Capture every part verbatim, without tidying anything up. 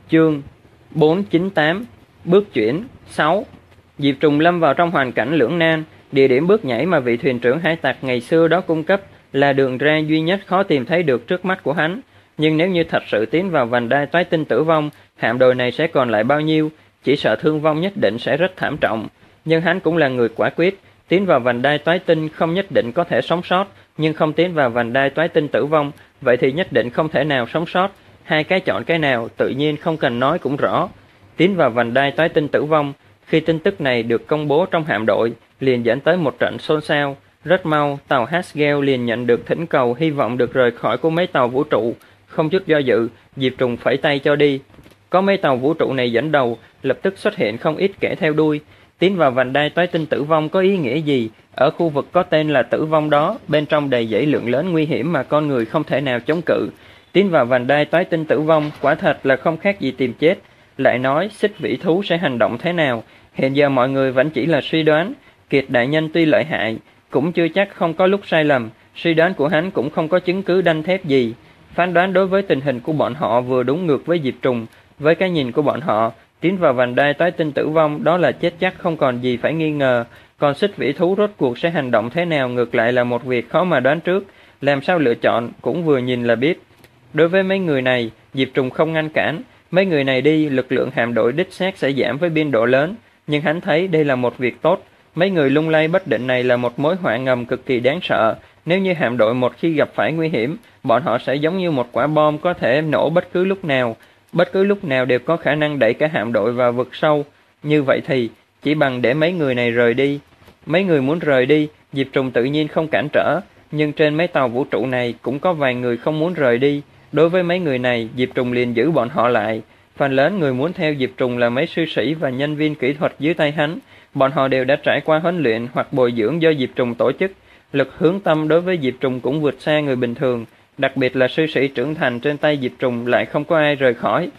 Chương bốn trăm chín mươi tám. Bước chuyển sáu. Diệp Trùng lâm vào trong hoàn cảnh lưỡng nan. Địa điểm bước nhảy mà vị thuyền trưởng hải tặc ngày xưa đó cung cấp là đường ra duy nhất khó tìm thấy được trước mắt của hắn. Nhưng nếu như thật sự tiến vào vành đai toái tinh tử vong, hạm đội này sẽ còn lại bao nhiêu? Chỉ sợ thương vong nhất định sẽ rất thảm trọng. Nhưng hắn cũng là người quả quyết, tiến vào vành đai toái tinh không nhất định có thể sống sót, nhưng không tiến vào vành đai toái tinh tử vong, vậy thì nhất định không thể nào sống sót. Hai cái chọn cái nào tự nhiên không cần nói cũng rõ. Tiến vào vành đai toái tinh tử vong, khi tin tức này được công bố trong hạm đội, liền dẫn tới một trận xôn xao. Rất mau, tàu Hasgel liền nhận được thỉnh cầu hy vọng được rời khỏi của mấy tàu vũ trụ. Không chút do dự, Diệp Trùng phẩy tay cho đi. Có mấy tàu vũ trụ này dẫn đầu, lập tức xuất hiện không ít kẻ theo đuôi. Tiến vào vành đai toái tinh tử vong có ý nghĩa gì? Ở khu vực có tên là tử vong đó, bên trong đầy dẫy lượng lớn nguy hiểm mà con người không thể nào chống cự. Tiến vào vành đai toái tinh tử vong quả thật là không khác gì tìm chết. Lại nói xích vĩ thú sẽ hành động thế nào? Hiện giờ mọi người vẫn chỉ là suy đoán. Kiệt đại nhân tuy lợi hại, cũng chưa chắc không có lúc sai lầm. Suy đoán của hắn cũng không có chứng cứ đanh thép gì. Phán đoán đối với tình hình của bọn họ vừa đúng ngược với Diệp Trùng. Với cái nhìn của bọn họ, tiến vào vành đai toái tinh tử vong đó là chết chắc không còn gì phải nghi ngờ. Còn xích vĩ thú rốt cuộc sẽ hành động thế nào ngược lại là một việc khó mà đoán trước. Làm sao lựa chọn cũng vừa nhìn là biết. Đối với mấy người này, Diệp Trùng không ngăn cản. Mấy người này đi, lực lượng hạm đội đích xác sẽ giảm với biên độ lớn. Nhưng hắn thấy đây là một việc tốt. Mấy người lung lay bất định này là một mối họa ngầm cực kỳ đáng sợ. Nếu như hạm đội một khi gặp phải nguy hiểm, bọn họ sẽ giống như một quả bom có thể nổ bất cứ lúc nào. Bất cứ lúc nào đều có khả năng đẩy cả hạm đội vào vực sâu. Như vậy thì, chỉ bằng để mấy người này rời đi. Mấy người muốn rời đi, Diệp Trùng tự nhiên không cản trở. Nhưng trên mấy tàu vũ trụ này cũng có vài người không muốn rời đi. Đối với mấy người này, Diệp Trùng liền giữ bọn họ lại. Phần lớn người muốn theo Diệp Trùng là mấy sư sĩ và nhân viên kỹ thuật dưới tay hắn. Bọn họ đều đã trải qua huấn luyện hoặc bồi dưỡng do Diệp Trùng tổ chức. Lực hướng tâm đối với Diệp Trùng cũng vượt xa người bình thường. Đặc biệt là sư sĩ trưởng thành trên tay Diệp Trùng lại không có ai rời khỏi.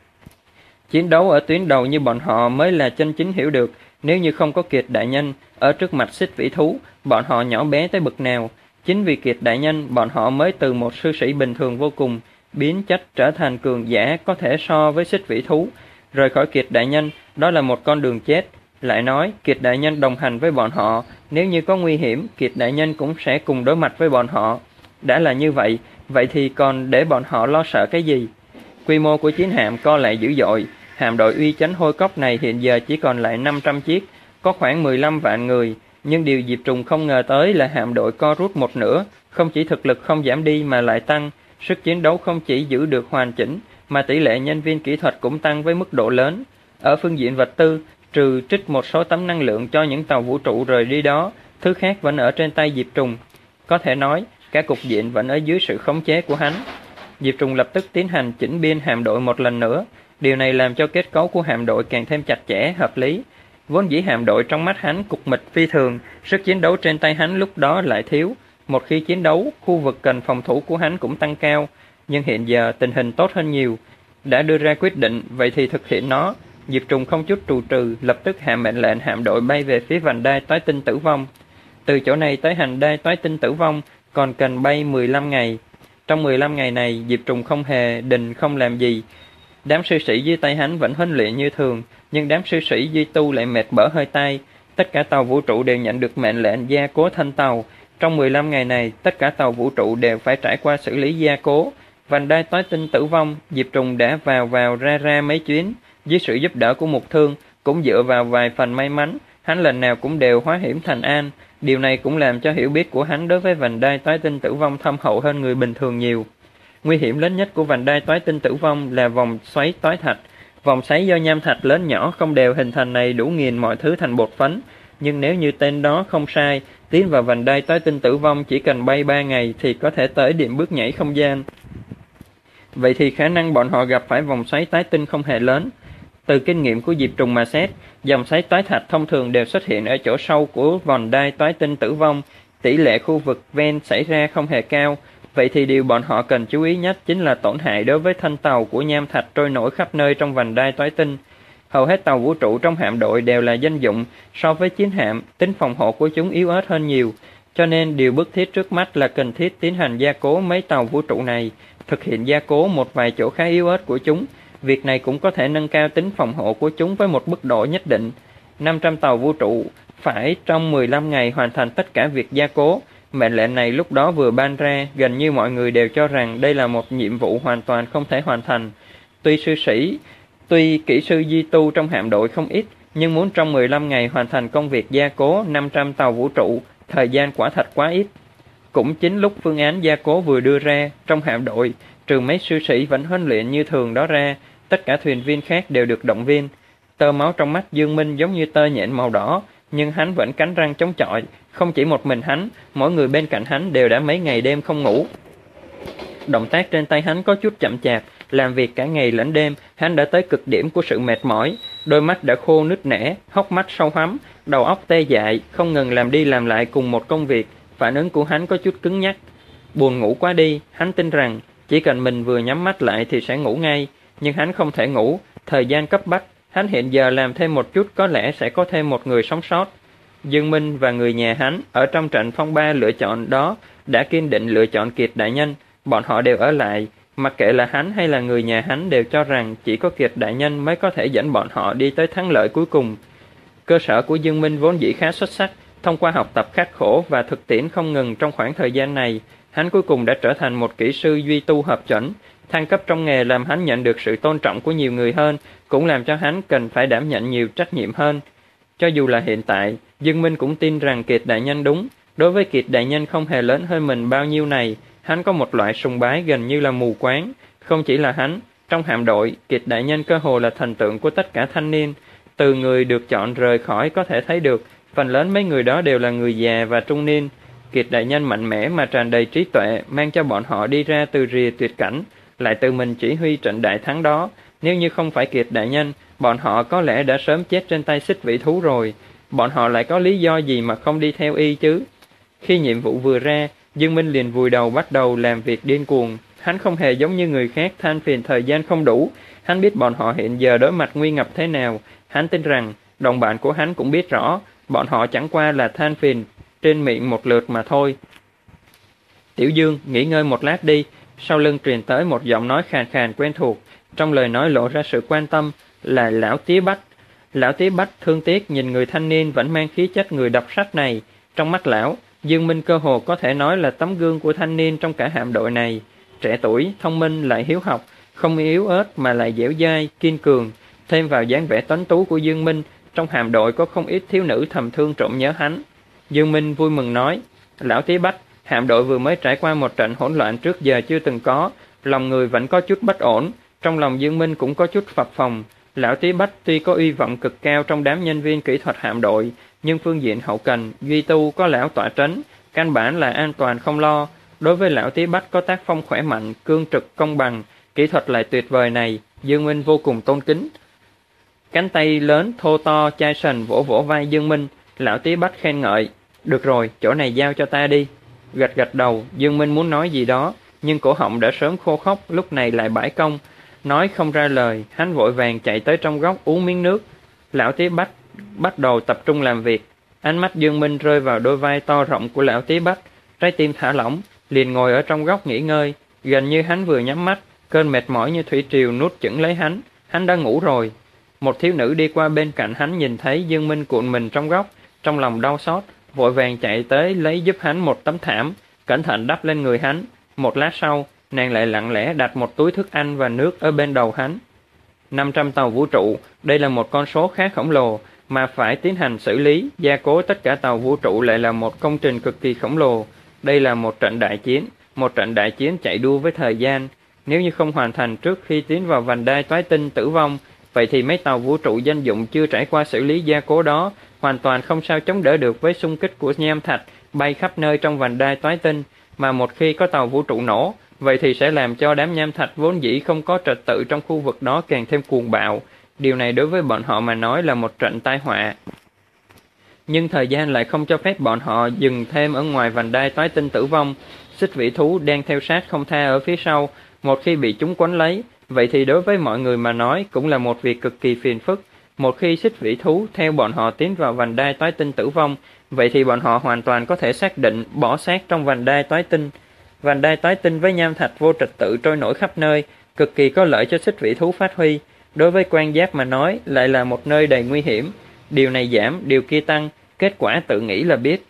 Chiến đấu ở tuyến đầu như bọn họ mới là chân chính hiểu được. Nếu như không có Kiệt đại nhân, ở trước mặt xích vĩ thú, bọn họ nhỏ bé tới bậc nào. Chính vì Kiệt đại nhân, bọn họ mới từ một sư sĩ bình thường vô cùng, biến chất trở thành cường giả có thể so với xích vĩ thú. Rời khỏi Kiệt đại nhân, đó là một con đường chết. Lại nói, Kiệt đại nhân đồng hành với bọn họ, nếu như có nguy hiểm, Kiệt đại nhân cũng sẽ cùng đối mặt với bọn họ. Đã là như vậy, vậy thì còn để bọn họ lo sợ cái gì? Quy mô của chiến hạm co lại dữ dội. Hạm đội uy chánh hôi cốc này hiện giờ chỉ còn lại năm trăm chiếc, có khoảng mười lăm vạn người. Nhưng điều Diệp Trùng không ngờ tới là hạm đội co rút một nửa, không chỉ thực lực không giảm đi mà lại tăng. Sức chiến đấu không chỉ giữ được hoàn chỉnh, mà tỷ lệ nhân viên kỹ thuật cũng tăng với mức độ lớn. Ở phương diện vật tư, trừ trích một số tấm năng lượng cho những tàu vũ trụ rời đi đó, thứ khác vẫn ở trên tay Diệp Trùng. Có thể nói, cả cục diện vẫn ở dưới sự khống chế của hắn. Diệp Trùng lập tức tiến hành chỉnh biên hạm đội một lần nữa. Điều này làm cho kết cấu của hạm đội càng thêm chặt chẽ, hợp lý. Vốn dĩ hạm đội trong mắt hắn cục mịch phi thường, sức chiến đấu trên tay hắn lúc đó lại thiếu. Một khi chiến đấu, khu vực cần phòng thủ của hắn cũng tăng cao. Nhưng hiện giờ tình hình tốt hơn nhiều. Đã đưa ra quyết định, vậy thì thực hiện nó. Diệp Trùng không chút trù trừ, lập tức hạ mệnh lệnh hạm đội bay về phía vành đai toái tinh tử vong. Từ chỗ này tới hành đai toái tinh tử vong còn cần bay mười lăm ngày. Trong mười lăm ngày này, Diệp Trùng không hề đình không làm gì. Đám sư sĩ dưới tay hắn vẫn huấn luyện như thường, nhưng đám sư sĩ duy tu lại mệt bở hơi tay. Tất cả tàu vũ trụ đều nhận được mệnh lệnh gia cố thân tàu. Trong mười lăm ngày này, tất cả tàu vũ trụ đều phải trải qua xử lý gia cố. Vành đai toái tinh tử vong, Diệp Trùng đã vào vào ra ra mấy chuyến. Dưới sự giúp đỡ của Mục Thương, cũng dựa vào vài phần may mắn, hắn lần nào cũng đều hóa hiểm thành an. Điều này cũng làm cho hiểu biết của hắn đối với vành đai toái tinh tử vong thâm hậu hơn người bình thường nhiều. Nguy hiểm lớn nhất của vành đai toái tinh tử vong là vòng xoáy toái thạch. Vòng xoáy do nham thạch lớn nhỏ không đều hình thành này đủ nghiền mọi thứ thành bột phấn. Nhưng nếu như tên đó không sai, tiến vào vành đai toái tinh tử vong chỉ cần bay ba ngày thì có thể tới điểm bước nhảy không gian. Vậy thì khả năng bọn họ gặp phải vòng xoáy tái tinh không hề lớn. Từ kinh nghiệm của Diệp Trùng mà xét, dòng xoáy toái thạch thông thường đều xuất hiện ở chỗ sâu của vòng đai toái tinh tử vong. Tỷ lệ khu vực ven xảy ra không hề cao. Vậy thì điều bọn họ cần chú ý nhất chính là tổn hại đối với thân tàu của nham thạch trôi nổi khắp nơi trong vành đai toái tinh. Hầu hết tàu vũ trụ trong hạm đội đều là dân dụng, so với chiến hạm, tính phòng hộ của chúng yếu ớt hơn nhiều. Cho nên điều bức thiết trước mắt là cần thiết tiến hành gia cố mấy tàu vũ trụ này, thực hiện gia cố một vài chỗ khá yếu ớt của chúng. việc này cũng có thể nâng cao tính phòng hộ của chúng với một mức độ nhất định. năm trăm tàu vũ trụ phải trong mười lăm ngày hoàn thành tất cả việc gia cố. Mệnh lệnh này lúc đó vừa ban ra, gần như mọi người đều cho rằng đây là một nhiệm vụ hoàn toàn không thể hoàn thành. Tuy sư sĩ, tuy kỹ sư di tu trong hạm đội không ít, nhưng muốn trong mười lăm ngày hoàn thành công việc gia cố năm trăm tàu vũ trụ, thời gian quả thật quá ít. Cũng chính lúc phương án gia cố vừa đưa ra, trong hạm đội, trừ mấy sư sĩ vẫn huấn luyện như thường đó ra, tất cả thuyền viên khác đều được động viên. Tơ máu trong mắt Dương Minh giống như tơ nhện màu đỏ, nhưng hắn vẫn cắn răng chống chọi. Không chỉ một mình hắn, mỗi người bên cạnh hắn đều đã mấy ngày đêm không ngủ. Động tác trên tay hắn có chút chậm chạp, làm việc cả ngày lẫn đêm, hắn đã tới cực điểm của sự mệt mỏi, đôi mắt đã khô nứt nẻ, hốc mắt sâu hoắm, đầu óc tê dại, không ngừng làm đi làm lại cùng một công việc, phản ứng của hắn có chút cứng nhắc. Buồn ngủ quá đi, hắn tin rằng chỉ cần mình vừa nhắm mắt lại thì sẽ ngủ ngay, nhưng hắn không thể ngủ, thời gian cấp bách, hắn hiện giờ làm thêm một chút có lẽ sẽ có thêm một người sống sót. Dương Minh và người nhà hắn ở trong trận phong ba lựa chọn đó đã kiên định lựa chọn Kiệt đại nhân, bọn họ đều ở lại, mặc kệ là hắn hay là người nhà hắn đều cho rằng chỉ có Kiệt đại nhân mới có thể dẫn bọn họ đi tới thắng lợi cuối cùng. Cơ sở của Dương Minh vốn dĩ khá xuất sắc, thông qua học tập khắc khổ và thực tiễn không ngừng trong khoảng thời gian này, hắn cuối cùng đã trở thành một kỹ sư duy tu hợp chuẩn. Thăng cấp trong nghề làm hắn nhận được sự tôn trọng của nhiều người hơn, cũng làm cho hắn cần phải đảm nhận nhiều trách nhiệm hơn. Cho dù là hiện tại, Dương Minh cũng tin rằng Kiệt đại nhân đúng. Đối với Kiệt đại nhân không hề lớn hơn mình bao nhiêu này, hắn có một loại sùng bái gần như là mù quáng. Không chỉ là hắn, trong hạm đội, Kiệt đại nhân cơ hồ là thần tượng của tất cả thanh niên. Từ người được chọn rời khỏi có thể thấy được, phần lớn mấy người đó đều là người già và trung niên. Kiệt đại nhân mạnh mẽ mà tràn đầy trí tuệ, mang cho bọn họ đi ra từ rìa tuyệt cảnh, lại tự mình chỉ huy trận đại thắng đó. Nếu như không phải Kiệt đại nhân, bọn họ có lẽ đã sớm chết trên tay xích vĩ thú rồi. Bọn họ lại có lý do gì mà không đi theo y chứ? Khi nhiệm vụ vừa ra, Dương Minh liền vùi đầu bắt đầu làm việc điên cuồng. Hắn không hề giống như người khác than phiền thời gian không đủ. Hắn biết bọn họ hiện giờ đối mặt nguy ngập thế nào. Hắn tin rằng đồng bạn của hắn cũng biết rõ, bọn họ chẳng qua là than phiền trên miệng một lượt mà thôi. Tiểu Dương, nghỉ ngơi một lát đi. Sau lưng truyền tới một giọng nói khàn khàn quen thuộc, trong lời nói lộ ra sự quan tâm, là lão Tía Bách. Lão Tía Bách thương tiếc nhìn người thanh niên vẫn mang khí chất người đọc sách này. Trong mắt lão, Dương Minh cơ hồ có thể nói là tấm gương của thanh niên trong cả hạm đội này. Trẻ tuổi, thông minh lại hiếu học, không yếu ớt mà lại dẻo dai, kiên cường. Thêm vào dáng vẻ tuấn tú của Dương Minh, trong hạm đội có không ít thiếu nữ thầm thương trộm nhớ hắn. Dương Minh vui mừng nói, lão Tía Bách, hạm đội vừa mới trải qua một trận hỗn loạn trước giờ chưa từng có, lòng người vẫn có chút bất ổn. Trong lòng Dương Minh cũng có chút phập phồng. Lão Tía Bách tuy có uy vọng cực cao trong đám nhân viên kỹ thuật hạm đội, nhưng phương diện hậu cần, duy tu có lão tọa trấn, căn bản là an toàn không lo. Đối với lão Tía Bách có tác phong khỏe mạnh, cương trực, công bằng, kỹ thuật lại tuyệt vời này, Dương Minh vô cùng tôn kính. Cánh tay lớn, thô to, chai sần vỗ vỗ vai Dương Minh, lão Tía Bách khen ngợi, được rồi, chỗ này giao cho ta đi. Gật gật đầu, Dương Minh muốn nói gì đó, nhưng cổ họng đã sớm khô khốc, lúc này lại bãi công. Nói không ra lời, hắn vội vàng chạy tới trong góc uống miếng nước. Lão Tía Bách bắt đầu tập trung làm việc. Ánh mắt Dương Minh rơi vào đôi vai to rộng của lão Tía Bách, trái tim thả lỏng, liền ngồi ở trong góc nghỉ ngơi. Gần như hắn vừa nhắm mắt, cơn mệt mỏi như thủy triều nuốt chửng lấy hắn, hắn đã ngủ rồi. Một thiếu nữ đi qua bên cạnh hắn nhìn thấy Dương Minh cuộn mình trong góc, trong lòng đau xót, vội vàng chạy tới lấy giúp hắn một tấm thảm, cẩn thận đắp lên người hắn. Một lát sau, nàng lại lặng lẽ đặt một túi thức ăn và nước ở bên đầu hắn. năm trăm tàu vũ trụ, đây là một con số khá khổng lồ, mà phải tiến hành xử lý, gia cố tất cả tàu vũ trụ lại là một công trình cực kỳ khổng lồ. Đây là một trận đại chiến, một trận đại chiến chạy đua với thời gian. Nếu như không hoàn thành trước khi tiến vào vành đai toái tinh tử vong, vậy thì mấy tàu vũ trụ danh dụng chưa trải qua xử lý gia cố đó, hoàn toàn không sao chống đỡ được với xung kích của nham thạch bay khắp nơi trong vành đai toái tinh. Mà một khi có tàu vũ trụ nổ, vậy thì sẽ làm cho đám nham thạch vốn dĩ không có trật tự trong khu vực đó càng thêm cuồng bạo. Điều này đối với bọn họ mà nói là một trận tai họa. Nhưng thời gian lại không cho phép bọn họ dừng thêm ở ngoài vành đai toái tinh tử vong. Xích vĩ thú đang theo sát không tha ở phía sau, một khi bị chúng quấn lấy, vậy thì đối với mọi người mà nói cũng là một việc cực kỳ phiền phức. Một khi xích vĩ thú theo bọn họ tiến vào vành đai toái tinh tử vong, vậy thì bọn họ hoàn toàn có thể xác định bỏ xác trong vành đai toái tinh. Vành đai toái tinh với nham thạch vô trật tự trôi nổi khắp nơi, cực kỳ có lợi cho xích vị thú phát huy. Đối với quan giáp mà nói lại là một nơi đầy nguy hiểm. Điều này giảm, điều kia tăng, kết quả tự nghĩ là biết.